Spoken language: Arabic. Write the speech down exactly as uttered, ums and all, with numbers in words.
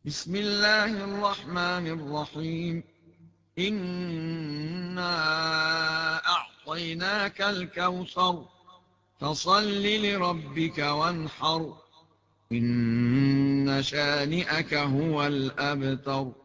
بسم الله الرحمن الرحيم. إنا أعطيناك الكوثر، فصل لربك وانحر، إن شانئك هو الأبتر.